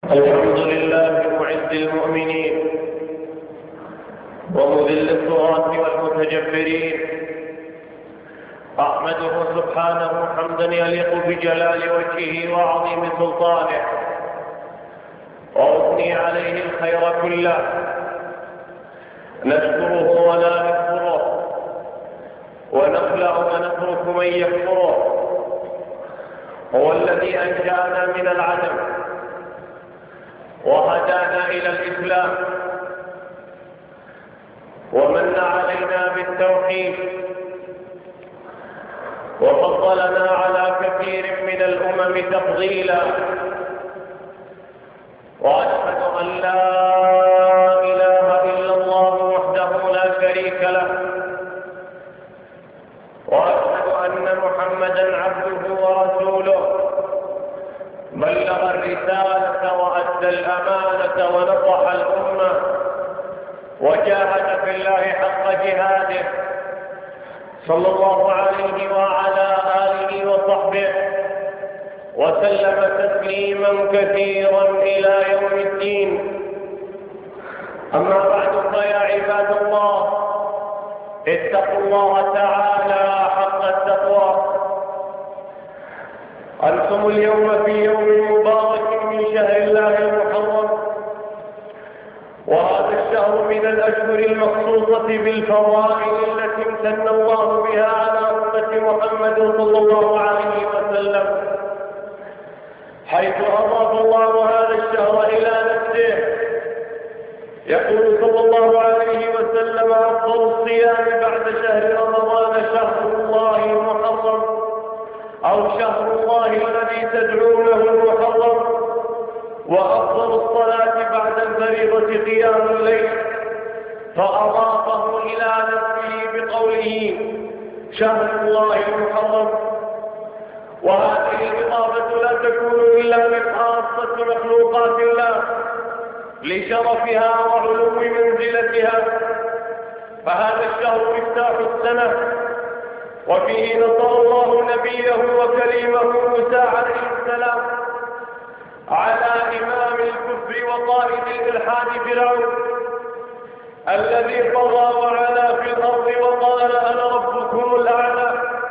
الحمد لله معز المؤمنين ومذل الطغاة والمتجبرين. أحمده سبحانه حمدا يليق بجلال وجهه وعظيم سلطانه، وأثني عليه الخير كله، نشكره ولا نكفره، ونخلع ونترك من يكفره. هو الذي أنشأنا من العدم وهدانا إلى الإسلام، ومن علينا بالتوحيد، وفضلنا على كثير من الأمم تفضيلا. وأشهد أن لا إله إلا الله وحده لا شريك له، وأشهد أن محمدا عبده ورسوله، بلغ الرسالة وأدى الأمانة ونصح الأمة، وجاهد في الله حق جهاده، صلى الله عليه وعلى آله وصحبه وسلم تسليما كثيرا إلى يوم الدين. أما بعد، فيا عباد الله، اتقوا الله تعالى حق التقوى. أنتم اليوم في يوم مبارك من شهر الله المحرم، وهذا الشهر من الأشهر المخصوصة بالفضائل التي امتن الله بها على أمة محمد صلى الله عليه وسلم، حيث أضاف الله هذا الشهر إلى نفسه. يقول صلى الله عليه وسلم: أفضل الصيام بعد شهر رمضان شهر الله المحرم، أو شهر الله الذي تدعونه المحرم. وأفضل الصلاة بعد الفريضة قيام الليل، فأضافه إلى نفسه بقوله شهر الله المحرم. وهذه الإضافة لا تكون إلا من خاصة مخلوقات الله لشرفها وعلو منزلتها، فهذا الشهر مفتاح السنة، وفيه نصر الله نبيه وكريمه موسى عليه السلام على إمام الكفر وقائد الإلحاد فرعون، الذي طغى وعلا في الأرض وقال أنا ربكم الأعلى،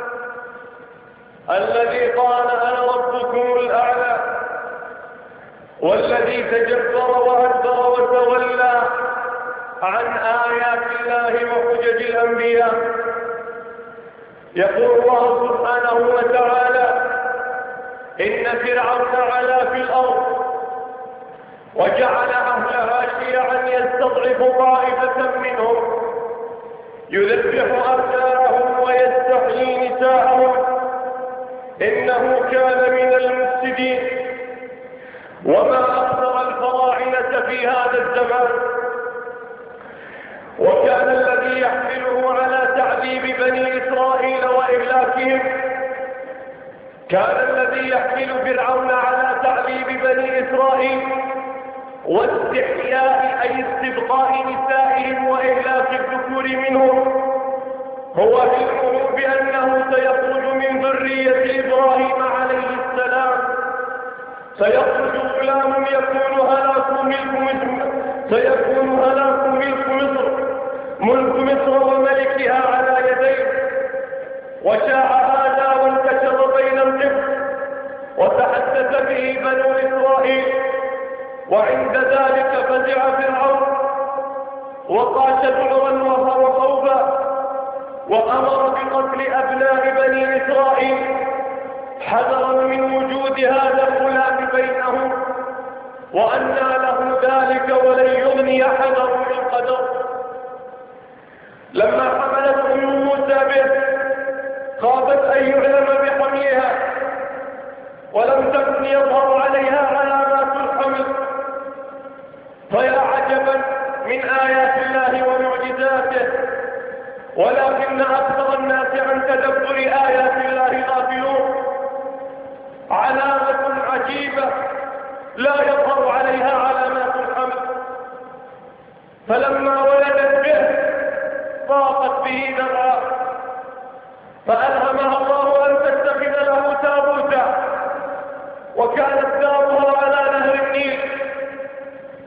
الذي قال أنا ربكم الأعلى، والذي تجبر وأدبر وتولى عن آيات الله وحجج الأنبياء. يقول الله سبحانه وتعالى: إن فرعون علا في الأرض وجعل أهلها شيعا يستضعف طائفة منهم يذبح أبناءهم ويستحيي نساءهم إنه كان من المفسدين. وما أكثر الفراعنة في هذا الزمان. وكان الذي يحمله على تعذيب بني إسرائيل وإهلاكهم، كان الذي يحمل فرعون على تعذيب بني إسرائيل واستحياء أي استبقاء نسائهم وإهلاك الذكور منهم هو علمه بأنه سيخرج من ذرية إبراهيم عليه السلام، سيخرج غلام يكون هلاك ملك مصر وملكها على يديه. وشاع هذا وانتشر بين القبط وتحدث به بنو إسرائيل، وعند ذلك فزع فرعون وقاش ذعرا وخوفا، وأمر بقتل أبناء بني إسرائيل حذرا من وجود هذا الغلام بينهم، وأنى له ذلك ولن يغني حذر من قدر. لما حملت أم موسى به خافت أن يعلم بحملها، ولم تكن يظهر عليها علامات الحمل. فيا عجبا من آيات الله ومعجزاته، ولكن أكثر الناس عن تدبر آيات الله غافلون. علامة عجيبة لا يظهر عليها علامات الحمل، فلما ولدت به ضاقت به ذرعا، فألهمها الله أن تتخذ له تابوتا، وكانت دارها على نهر النيل،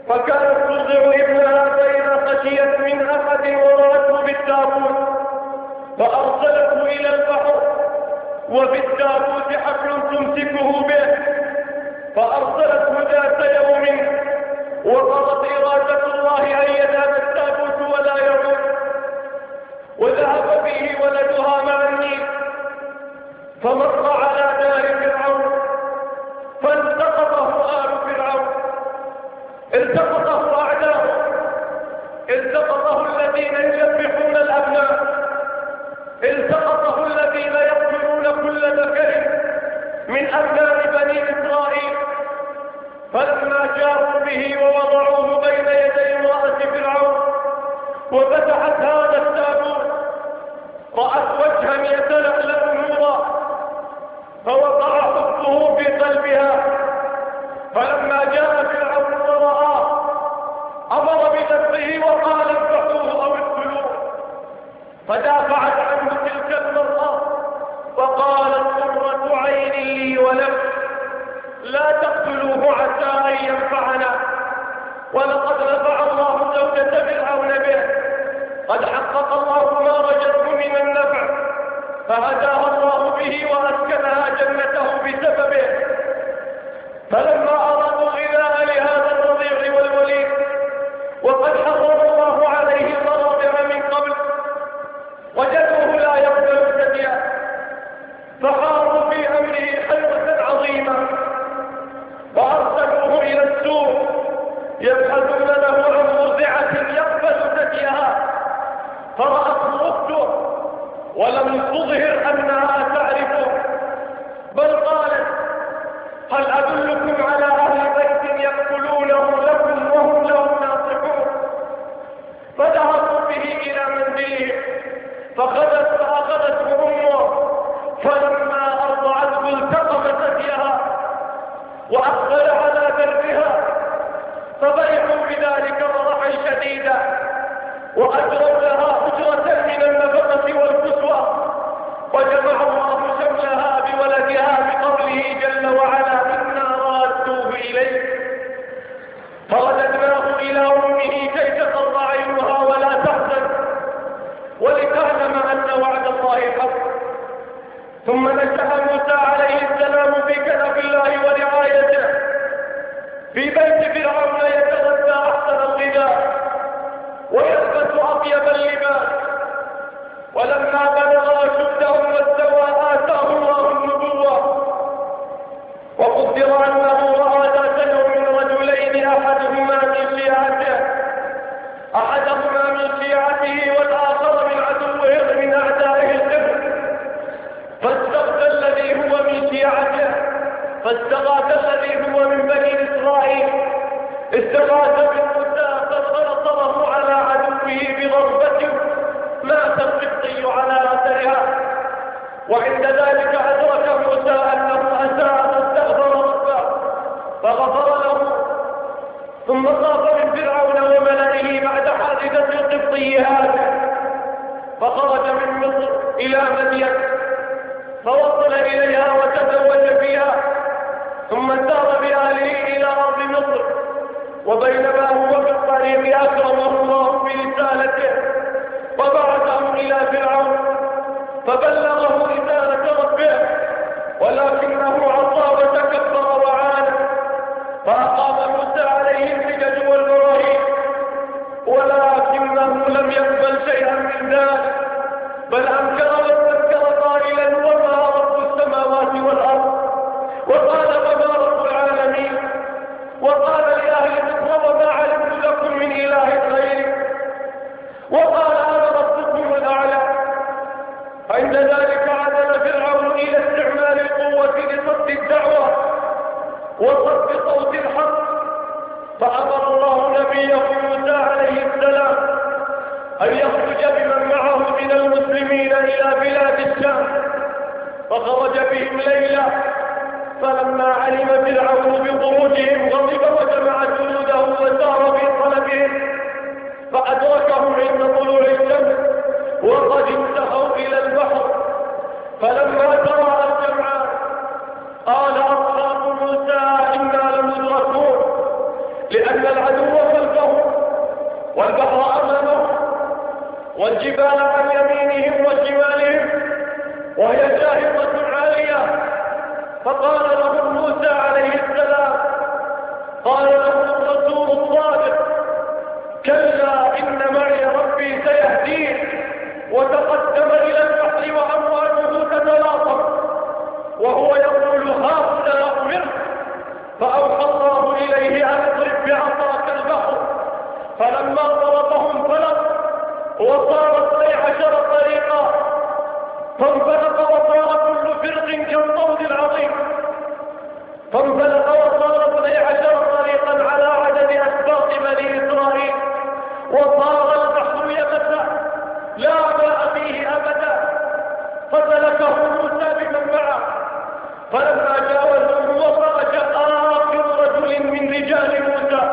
فكانت ترضع ابنها فإذا خشيت من أحد ورأته بالتابوت فأرسلته إلى البحر وفي التابوت حبل تمسكه به، فأرسلته ذات يوم وقضت إرادة الله أن يذهب التابوت ولا يعود، وذهب به ولدها مع النيل فمر على دار فرعون فالتقطه آل فرعون، التقطه أعداؤه، التقطه الذين يذبحون الأبناء، التقطه الذين يقتلون كل ذكر من أبناء بني إسرائيل. فلما جاءوا به ووضعوه بين يدي امرأة فرعون وفتحت هذا التابوت رأت وجها يتلألأ نورا فوقع حبه في قلبها. فلما جاء فرعون ورآه أمر بنفسه وقال اذبحوه أو اقتلوه، فدافعت عنه تلك المرأة وقالت قرة عين لي ولك لا تقتلوه عسى أن ينفعنا ولقد نفع الله زوجة فرعون به، قد حقق الله ما رجته من النفع فهداها الله به وأسكنها جنته بسببه. فلما أرادوا غذاء لهذا الرضيع والوليد وقد حرم الله عليه المراضع من قبل وجدوه لا يقبل ثديا فحاروا في أمره حيرة عظيمة وأرسلوه إلى السوق يبحثون له عن مرضعة يقبل ثديها، فرأته أخته ولم تظهر أنها تعرفه بل قالت هل أدلكم على أهل بيت يقتلونه لكم وهم لهم ناصحون؟ فذهبوا به إلى منزله فأخذته أمه فلما أرضعته التقم ثديها وأقبل على دربها فبرحوا بذلك فرحا شديدا وأجروا لها أجرة من النفقة والكسوة وجمع الله شملها بولدها بقوله جل وعلا إنا رادوه إليه فرددناه إلى أمه كي تقر عينها ولا تحزن ولتعلم أن وعد الله حق. ثم نشأ موسى عليه السلام في كنف الله ورعايته في بيت فرعون يتغذى أحسن الغذاء ويلبس أطيب اللباس، ولما بلغ أشده واستوى آتاه الله النبوة وقدر أنه رأى ذات يوم رجلين أحدهما من شيعته والآخر من عدوه من أعدائه الكفر فاستغاث الذي هو من شيعته فاستغاث الذي هو من بني إسرائيل استغاث بموسى فنصره على عدوه بضربة مات القبطي على أثرها. وعند ذلك أدرك موسى أنه أساء فاستغفر ربه فغفر له، ثم خاف من فرعون وملئه بعد حادثة القبطي هذا فخرج من مصر إلى مدين فوصل إليها وتزوج فيها ثم سار بأهله إلى أرض مصر. وبينما هو في الطريق أكرمه الله برسالته وبعثه إلى فرعون فبلغه رسالة ربه ولكنه عصى وتكبر وعانى فأقام موسى عليه الحجج والبراهين ولكنه لم يقبل شيئا من ذلك بل أنكر واستنكر قائلا وما رب السماوات والأرض وقال وما رب العالمين وقال لأهل مصر وما علمت لكم من إله غيري وقال أنا ربكم الأعلى. عند ذلك عدل فرعون إلى استعمال القوة لصد الدعوة وصد صوت الحق فأمر الله نبيه موسى عليه السلام أن يخرج بمن معه من المسلمين إلى بلاد الشام فخرج بهم ليلا فلما علم فرعون بخروجهم غضب وجمع جنوده وسار في طلبهم فأدركهم عند طلوع الشمس وقد انتهوا إلى البحر. فلما تراءى الجمعان قال أصحاب موسى إنا لمدركون لأن العدو خلفه والبحر أمامه والجبال عن يمينهم وشمالهم وهي جاهزة عالية. فقال له موسى عليه السلام، قال له الرسول الصادق: كلا إن معي ربي سيهدين. وتقدم إلى البحر وأمواجه تتلاطم وهو يقول: ها هنا أمرت. فأوحى الله إليه أن اضرب بعصاك البحر، فلما ضربه انفلق وصار 12 طريقا، فانفلق وصار كل فرق كالطود العظيم. فانفلق وصار 12 طريقا على عدد أسباط بني إسرائيل، وصار البحر يبسا لا ماء فيه أبدا. فسلكه موسى بمن معه، فلما جاوزوه وخرج آخر رجل من رجال موسى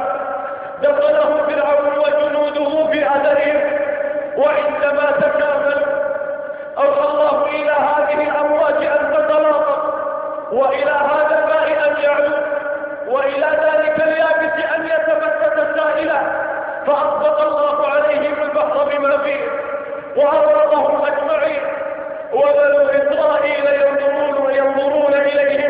دخله فرعون وجنوده في أثرهم. وعندما تكاملوا أوحى الله إلى هذه الأمواج أن تتلاطم، وإلى هذا الماء أن يعلو، وإلى ذلك اليابس أن يتفتت سائلا. فأطبق الله عليهم البحر بما فيه وأغرقهم أجمعين. وبنو إسرائيل ينظرون إليهم.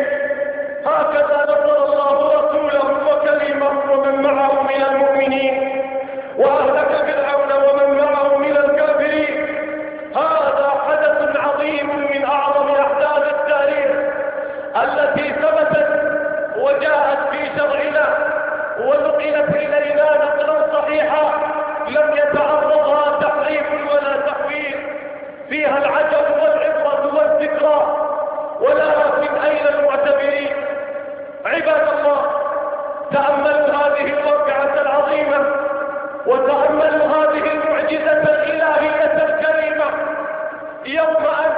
هكذا نصر الله رسوله وكلمه ومن معه من المؤمنين، وأهلك فرعون ومن معه من الكافرين. هذا حدث عظيم من أعظم أحداث التاريخ التي ثبتت وجاءت في شرعنا ونقلت إلينا نقلا صحيحا لم يتعرضها تحريف ولا تحويل، فيها العجب والعبرة والذكرى. ولكن أين المعتبرين؟ عباد الله، تأملوا هذه الواقعة العظيمة، وتأملوا هذه المعجزة الإلهية الكريمة. يوم أن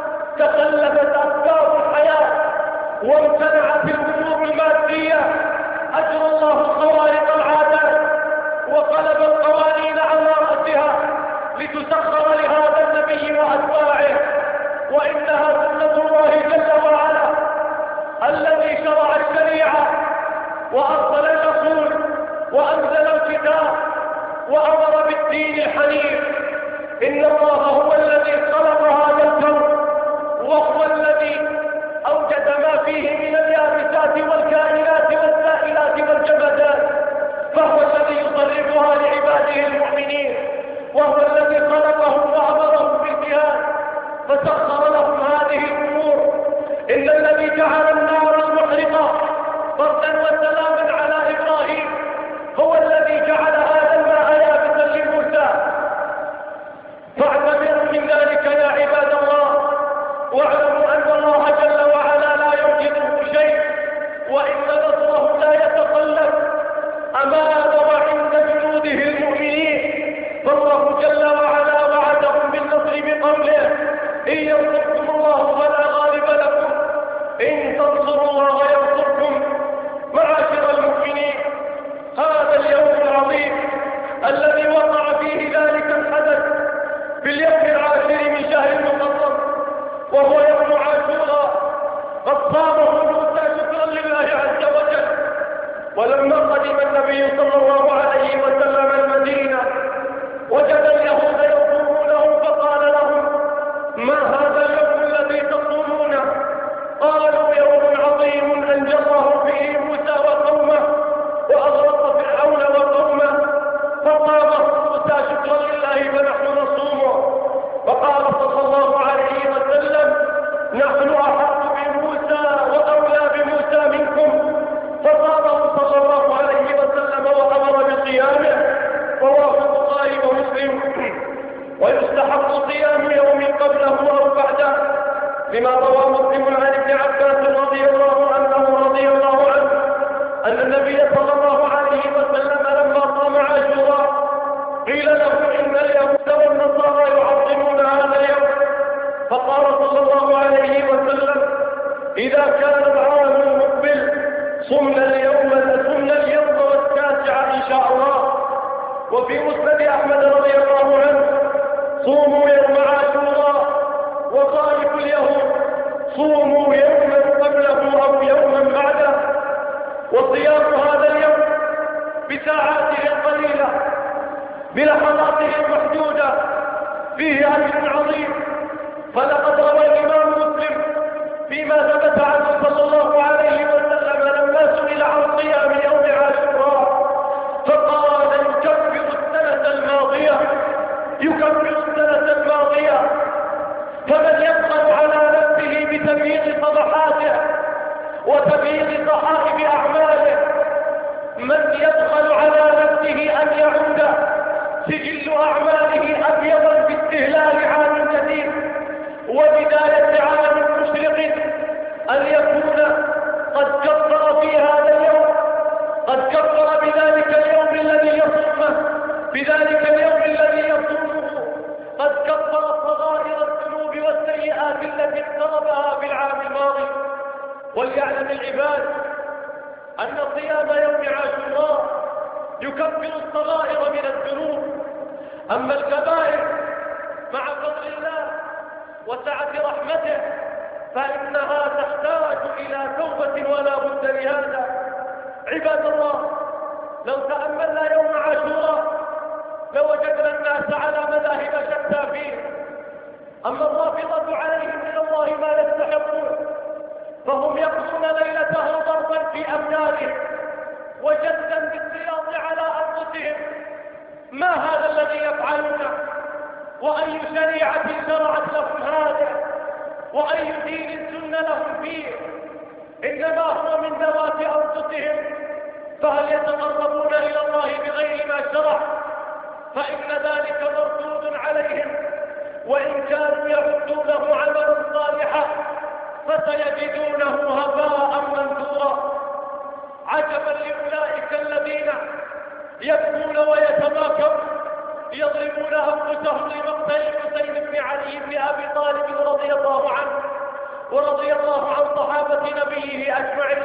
تخلفت أسباب الحياة وامتنعت الأمور المادية، أجرى الله خوارق العادات وقلب القوانين على رأسها لتسخر لهذا النبي وأتباعه. وإنها سنة الله جل وعلا الذي شرع الشريعة وأرسل الرسول وأنزل الكتاب وأمر بالدين الحنيف. إن الله هو الذي خلق هذا الكون، وهو الذي أوجد ما فيه من اليابسات والكائنات والسائلات والجمادات، فهو الذي يصرفها لعباده المؤمنين، وهو الذي خلقهم وأمرهم بالجهاد فسخر لهم هذه الأمور. إن الذي جعل النار المحرقة بردا وسلاما على إبراهيم هو الذي جعل هذا الماء يابسا لموسى. فاعتبروا من ذلك يا عباد الله، واعلموا أن الله جل وعلا لا يعجزه شيء، وإن نصره لا يتقلب أمام وعند جنوده المؤمنين. فالله جل وعلا وعدهم بالنصر بقوله: إن ينصركم الله فلا غالب لكم، إن تنصروا الله ينصركم. معاشر المؤمنين، هذا اليوم العظيم الذي وقع فيه ذلك الحدث في اليوم العاشر من شهر المحرم، وهو يوم عاشوراء، قد صامه موسى شكرا لله عز وجل. ولما قدم النبي صلى الله عليه وسلم المدينة وجد اليهود يصومونه، فقال لهم: ما هذا اليوم الذي تصومونه؟ قالوا: يوم عظيم أنجى الله فيه موسى وقومه وأغرق فرعون وقومه. فقام موسى شكرا لله فنحن نصومه. فقال صلى الله عليه وسلم: نحن أحق بموسى وأولى بموسى منكم. فصامه صلى الله عليه وسلم وأمر بصيامه، رواه البخاري ومسلم. ويستحق صيام يوم قبله أو بعده، لما روى مسلم عن ابن عباس رضي الله عنه أن النبي صلى الله عليه وسلم لما صام عاشوراء قيل له: إن اليهود والنصارى يعظمون هذا اليوم. فقال صلى الله عليه وسلم: إذا كان العام المقبل صمنا اليوم والتاسع إن شاء الله. وفي مسند أحمد رضي الله عنه: صوموا يوم عاشوراء. وطائف اليهود: صوموا يوما قبله أو يوما بعده. وصيام هذا اليوم بساعاته القليلة بلحظاته المحدودة فيه أجر عظيم. فلقد روى الإمام مسلم فيما ثبت عنه صلى الله عليه وسلم لما سئل عن صيام يوم عاشوراء فقال يكفر السنة الماضية. فمن يبخل على نفسه بتبييض صفحاته وتبييض صحائف أعماله، من يبخل على نفسه أن يعود سجل أعماله أبيضا باستهلال عام جديد وبداية عام مشرق، أن يكون قد كفر في هذا اليوم، قد كفر بذلك اليوم الذي يصومه، بذلك اليوم الذي يصومه قد كفر صغائر الذنوب والسيئات التي اقتربها في العام الماضي. وليعلم العباد أن صيام يوم عاشوراء يكفر الصغائر من الذنوب، أما الكبائر مع فضل الله وسعة رحمته فإنها تحتاج إلى توبة ولا بد لهذا. عباد الله، لو تأملنا يوم عاشوراء لوجدنا الناس على مذاهب شتى فيه. أما الرافضة عليهم من الله ما يستحقون، فهم يقضون ليلته ضربا في أبدانهم وجدا بالسياط على أنفسهم. ما هذا الذي يفعلونه؟ وأي شريعة شرعت لهم هذا؟ وأي دين سن لهم فيه؟ إنما هو من ذوات أنفسهم. فهل يتقربون إلى الله بغير ما شرع؟ فإن ذلك مردود عليهم، وإن كانوا يعدونه عملا صالحا فسيجدونه هباء منثورا. عجبا لأولئك الذين يبكون ويتباكون يضربون أنفسهم لمقتل الحسين بن علي بن أبي طالب رضي الله عنه ورضي الله عن صحابة نبيه أجمعين.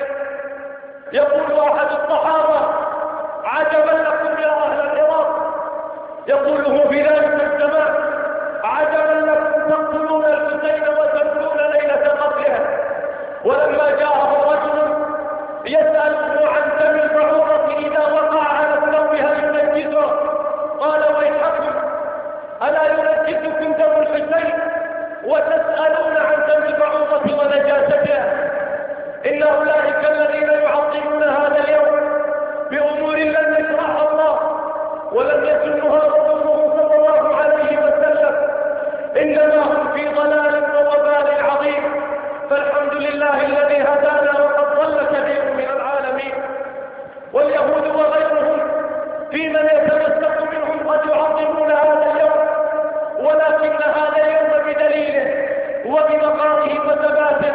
يقول أحد الصحابة: عجبا لكم يا أهل العراق، يقوله في ذلك الزمان: عجبا لكم تقتلون الحسين وتبكون ليلة قتله. ولما جاءه رجل يسأله عن دم البعوضة إذا وقع على الثوب هل ينجزه؟ قال: ويحكم، ألا ينجزكم دم الحسين وتسألون عن دم البعوضة ونجاستها؟ إن أولئك الذين يعظمون هذا اليوم بأمور لم يشرعها الله ولم يسنها رسوله صلى الله عليه وسلم إنما هم في ضلال ووبال عظيم. فالحمد لله الذي هدانا وقد ضل كثير من العالمين. واليهود وغيرهم في من يتمسك منهم قد يعظمون هذا اليوم، ولكن هذا اليوم بدليله وبمقامه وثباته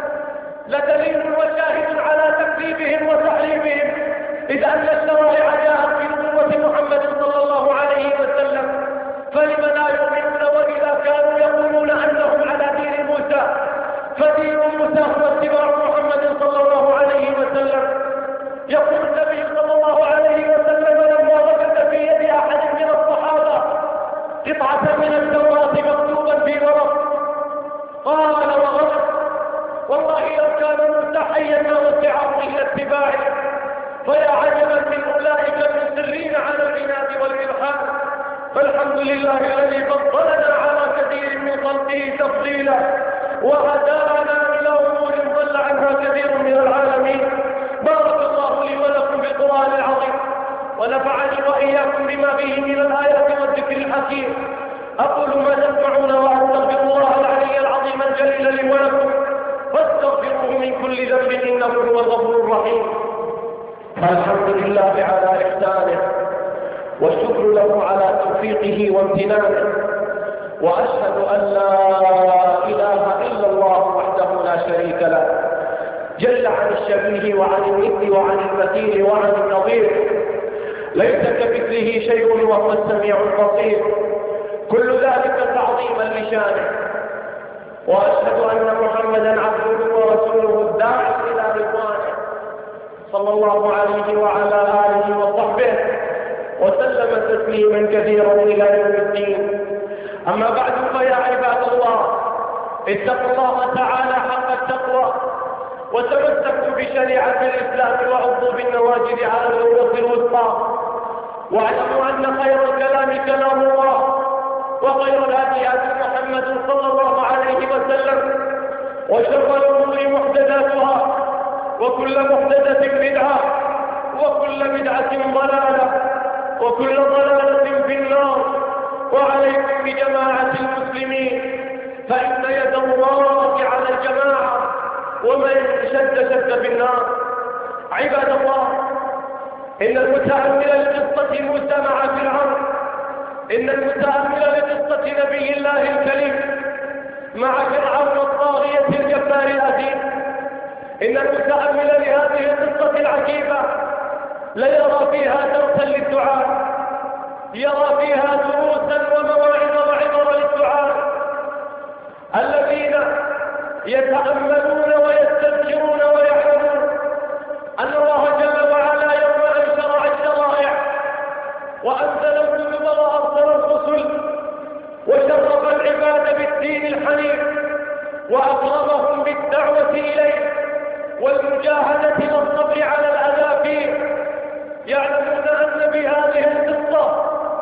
لدليل وشاهد على تكذيبهم وتحريمهم، إذ أن الشرائع جاءت في نبوة محمد صلى الله عليه وسلم، فلم لا يؤمنون وإذا كانوا يقولون أنهم على دين موسى فدين موسى هو اتباع محمد صلى الله عليه وسلم. يقول النبي صلى الله عليه وسلم لما وجد في يد أحد من الصحابة قطعة من التوراة مكتوبا في ورق قال وغلط: والله لو كان موسى حيا ما وسعه إلا اتباعه. فيا عجبا من أولئك المصرين على العناد والإلحاد. فالحمد لله الذي فضلنا على كثير من خلقه تفضيلا وهدانا إلى أمور ضل عنها كثير من العالمين. بارك الله لي ولكم بالقرآن العظيم ونفعني وإياكم بما فيه من الآيات والذكر الحكيم. أقول ما تسمعون وأستغفر الله العلي العظيم الجليل لي ولكم فاستغفروه من كل ذنب إنه هو الغفور الرحيم. الحمد لله على إحسانه والشكر له على توفيقه وامتنانه، وأشهد أن لا إله إلا الله وحده لا شريك له جل عن الشبيه وعن الند وعن المثيل وعن النظير، ليس كمثله شيء وهو السميع البصير، كل ذلك تعظيما لشانه. وأشهد أن محمدا عبده ورسوله الداعي إلى رضوانه صلى الله عليه وعلى آله وصحبه وسلم تسليما كثيرا إلى يوم الدين. أما بعد فيا عباد الله، اتقوا الله تعالى حق التقوى وتمسكوا بشريعة الإسلام وعضوا بالنواجذ على العروة الوثقى واعلموا أن خير الكلام كلام الله، وخير الهدي هدي محمد صلى الله عليه وسلم، وشر الأمور محدثاتها، وكل محدثة بدعة، وكل بدعة ضلالة، وكل ضلالة في النار. وعليكم بجماعة المسلمين، فإن يد الله على الجماعة، ومن شد بالنار. عباد الله، إن المتأمل لقصة موسى مع فرعون، إن المتأمل لقصة نبي الله الكريم مع فرعون الطاغية الجبار الأثيم، إن المتأمل لهذه القصة العجيبة ليرى فيها درسا للدعاء، يرى فيها دروسا ومواعظ وعبر للدعاء الذين يتأملون ويستذكرون ويعلمون أن الله جل وعلا يوم أن شرع الشرائع وأنزل الكتب وأرسل الرسل وشرف العباد بالدين الحنيف وأكرمهم بالدعوة إليه والمجاهدة والصبر على الأذى فيه، يعلمون أن بهذه القصة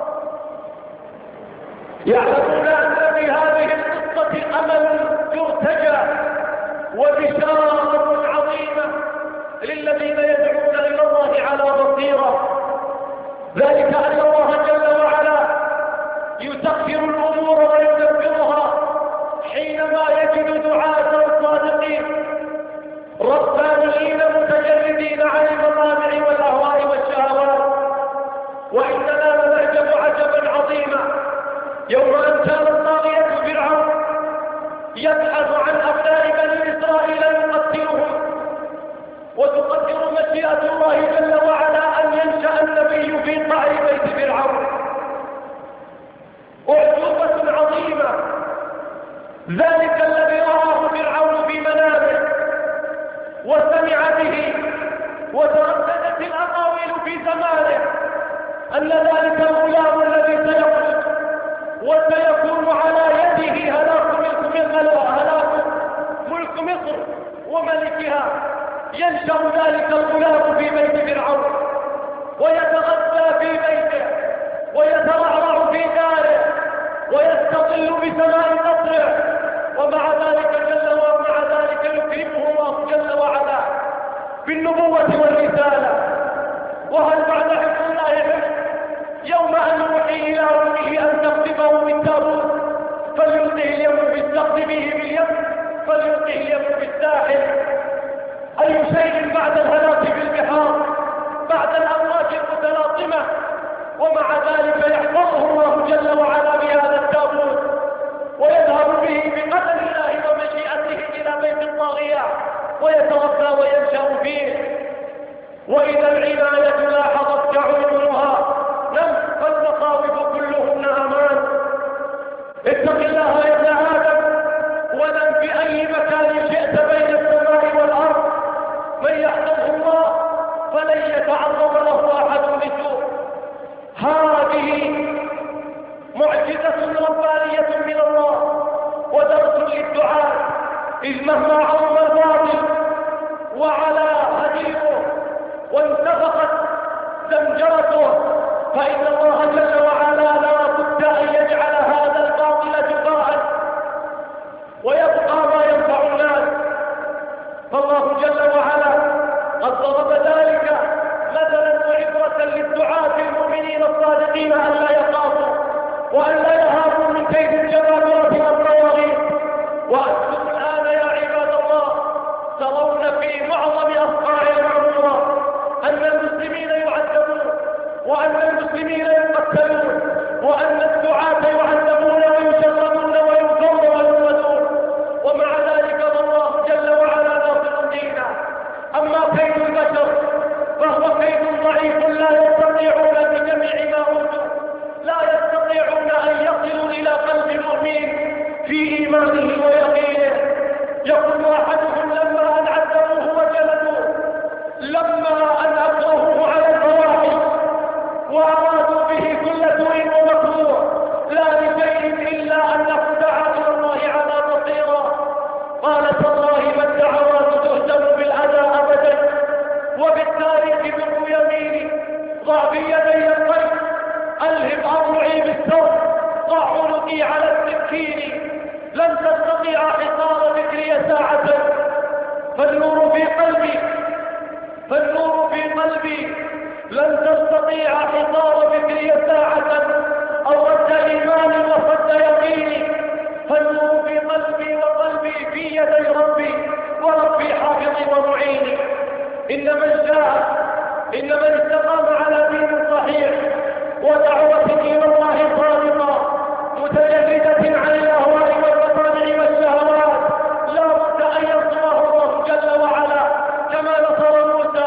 أمل يرتجى وبشارة عظيمة للذين يدعون إلى الله على بصيرة، ذلك أن الله جل وعلا يسخر الأمور ويدبرها حينما يجد دعاة صادقين ربانيين متجردين عن المطامع والأهواء والشهوات. وإننا لنعجب عجبا عظيما يوم أن كان الطاغية فرعون يبحث عن أبناء بني إسرائيل يقتلهم، وتقدر مشيئة الله جل وعلا أن ينشأ النبي في قعر بيت فرعون. أعجوبة عظيمة، ذلك الذي رآه فرعون في منامه وسمع به وترددت الأقاويل في زمانه أن ذلك الغلام الذي سيخرج وسيكون على يده هلاك ملك مصر وملكها، ينشأ ذلك الغلام في بيت فرعون ويتغذى في بيته ويترعرع في داره ويستظل بسماء قصره، ومع ذلك يكرمه الله جل وعلا بالنبوة والرسالة. وهل بعد حفظ الله حفظ يوم أن يوحي إلى أمه أن تقذفه بالتابوت فليلقه اليم بالسقف به باليم فليلقه اليم بالساحل؟ أي شيء بعد الهلاك في البحار، بعد الأمواج المتلاطمة، ومع ذلك يحفظه الله جل وعلا بهذا التابوت ويذهب به بقدر الله ومشيئته إلى بيت الطاغية ويتربى وينشأ فيه. وإذا العناية لاحظت تعودها فالمخاوف كلهن أمان. اتق الله يا ابن آدم ولم في أي مكان شئت بين السماء والأرض، من يحفظه الله فلن يتعرض له أحد بسوء. هذه معجزة ربانية من الله ودرس للدعاء، إذ مهما عظم الباطل وعلى هديره وانتفخت زمجرته فإن الله جل وعلا لا بد أن يجعل هذا الباطل جفاء ويبقى ما ينفع الناس. فالله جل وعلا قد ضرب ذلك مثلا وعبرة للدعاة المؤمنين الصادقين أن لا يخافوا وأن لا يهابوا من كيد الجبابرة والطواغيت. وأنتم الآن يا عباد الله ترون في معظم أصقاع المعمورة أن المسلمين يعذبون وأن المسلمين يقتلون وأن الدعاة يعذبون ويشردون ويؤذون ويؤذون، ومع ذلك الله جل وعلا ناصر دينه. أما كيد البشر فهو كيد ضعيف لا يستطيعون بجميع ما أوتوا، لا يستطيعون أن يصلوا إلى قلب المؤمن في إيمانه ويقينه. يقول أحدهم لما أن عذبوه وجلدوه، لما أن أكرهوه على الفواحش وأرادوا به كل سوء ومكروه لا لشيء إلا أنه دعا إلى الله على بصيرة. قال تالله ما الدعوات تهزم بالأذى أبدا وبالتاريخ بر يميني ضع في يدي القلب ألهب أضلعي بالثوب، ضع عنقي على السكين، لن تستطيع حصار فكري ساعة. فالنور في قلبي، فالنور في قلبي، لن تستطيع حصار فكري ساعة، أو رد إيماني وصد يقيني. فالنور في قلبي وقلبي في يدي ربي، وربي حافظي ومعيني. إن من استقام على دين صحيح ودعوة إلى الله صادقة متجردة عن الأهواء والمطامع والشهوات، لا بد أن ينصره الله جل وعلا كما نصر موسى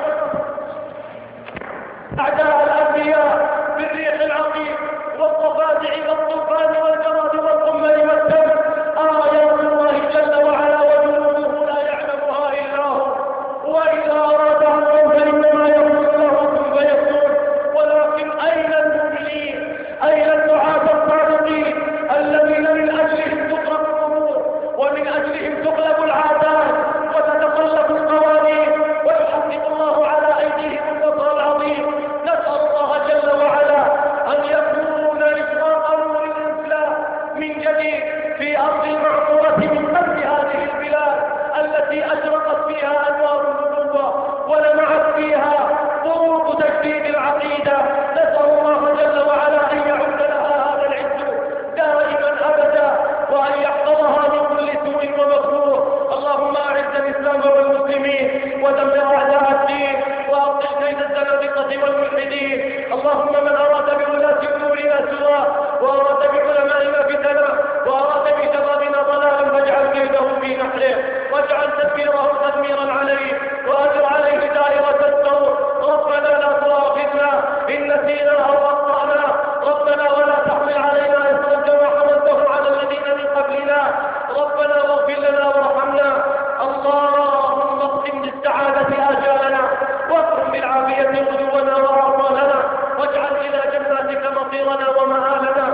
أعداء الأنبياء بالريح العقيم والضفادع والطوفان والجراد والقمل والدم. آيات الله جل وعلا وجنوده لا يعلمها إلا هو، وإذا أراد أمرا فإنما يقول له كن فيكون. ولكن أين المؤمنين؟ أين الدعاة الصادقين الذين من أجلهم تقرب الأمور ومن أجلهم تقلب العادات وتتقلب القوانين ويحقق الله على أيديهم النصر العظيم؟ نسأل الله جل وعلا أن يكون إجراء قانون الإسلام من جديد في أرض المعمورة من قبل هذه البلاد التي أشرقت فيها أنوار النبوة ولمعت فيها ضروب تجديد العقيدة. نسأل الله جل وعلا أن يعود لها هذا العز دائما أبدا، وأن يحفظها من كل سوء ومكروه. اللهم أعز الإسلام والمسلمين ودمر أعداء الدين وأبطل كيد الزنادقة والملحدين. اللهم من أراد بولاة أمورنا سوءا وأراد بعلمائنا فتنا وأراد بشبابنا ضلالا فاجعل كيده في نحره واجعل تدبيره تدميرا عليه وأجر عليه دائرة السوء. ربنا لا تؤاخذنا إن نسينا أو أخطأنا، ربنا ولا تحمل علينا إصرا كما حملته على الذين من قبلنا، ربنا واغفر لنا وارحمنا. اللهم اقسم بالسعادة آجالنا واكرم بالعافية غدونا وآصالنا، واجعل إلى جناتك مصيرنا ومآلنا.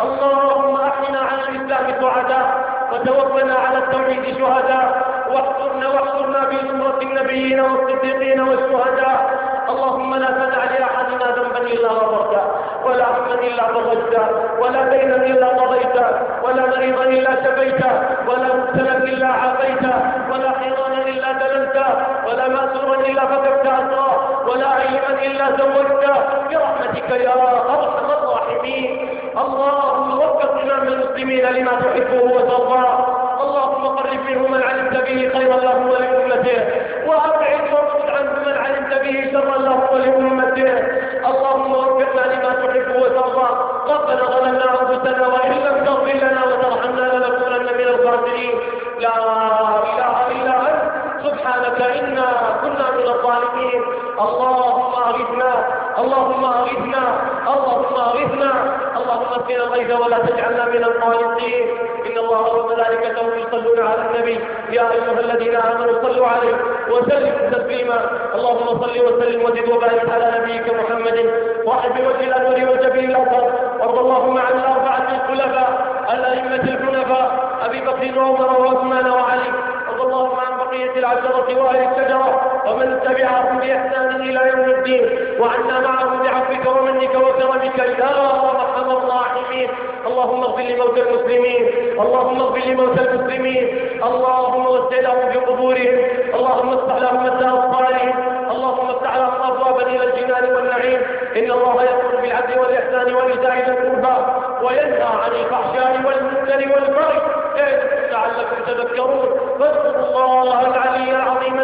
اللهم أحينا على الإسلام سعداء وتوفنا على التوحيد شهداء، واحشرنا في زمرة النبيين والصديقين والشهداء. اللهم لا تدع لأحدنا ذنبا إلا غفرته، ولا هما إلا فرجته، ولا دينا إلا قضيته، ولا مريضا إلا شفيته، ولا مبتلا إلا عافيته، ولا حيرانا إلا دللته، ولا مأسورا إلا فككت أسراه، ولا عيبا إلا زوجته برحمتك يا أرحم الراحمين. اللهم وفق إمام المسلمين لما تحبه وترضاه، اللهم قرب منه من علمت به خيرا له ولأمته، وأبعد واصد عنه من علمت به شرا له ولأمته. اللهم وفقنا لما تحب وترضى. ربنا ظلمنا أنفسنا وإن لم تغفر لنا وترحمنا لنكونن من الخاسرين. لا إله إلا أنت سبحانك إنا كنا من الظالمين. اللهم أغثنا، اللهم أغثنا، اللهم أغثنا، اللهم اسقنا الغيث ولا تجعلنا من القانطين. إن الله وملائكته يصلون على النبي يا أيها الذين آمنوا صلوا عليه وسلموا تسليما. اللهم صل وسلم وزد وبارك على نبيك محمد وحب وجه الأنور وجبين الأثر. وارض اللهم عن الأربعة الخلفاء الأئمة الحنفاء أبي بكر وعمر وعثمان وعلي. وارض اللهم عن بقية العشرة وأهل الشجرة ومن تبعهم بإحسان إلى يوم الدين، وعنا معهم بعفوك ومنك وكرمك يا أرحم الراحمين. اللهم اغفر لموتى المسلمين، اللهم اغفر لموتى المسلمين، اللهم وسع لهم في قبورهم، اللهم افتح لهم مساء الصالحين، اللهم افتح لهم أبوابا إلى الجنان والنعيم. إن الله يأمر بالعدل والإحسان وإيتاء ذي القربى وينهى عن الفحشاء والمنكر والبغي يعظكم لعلكم تذكرون. فاذكروا الله العلي العظيم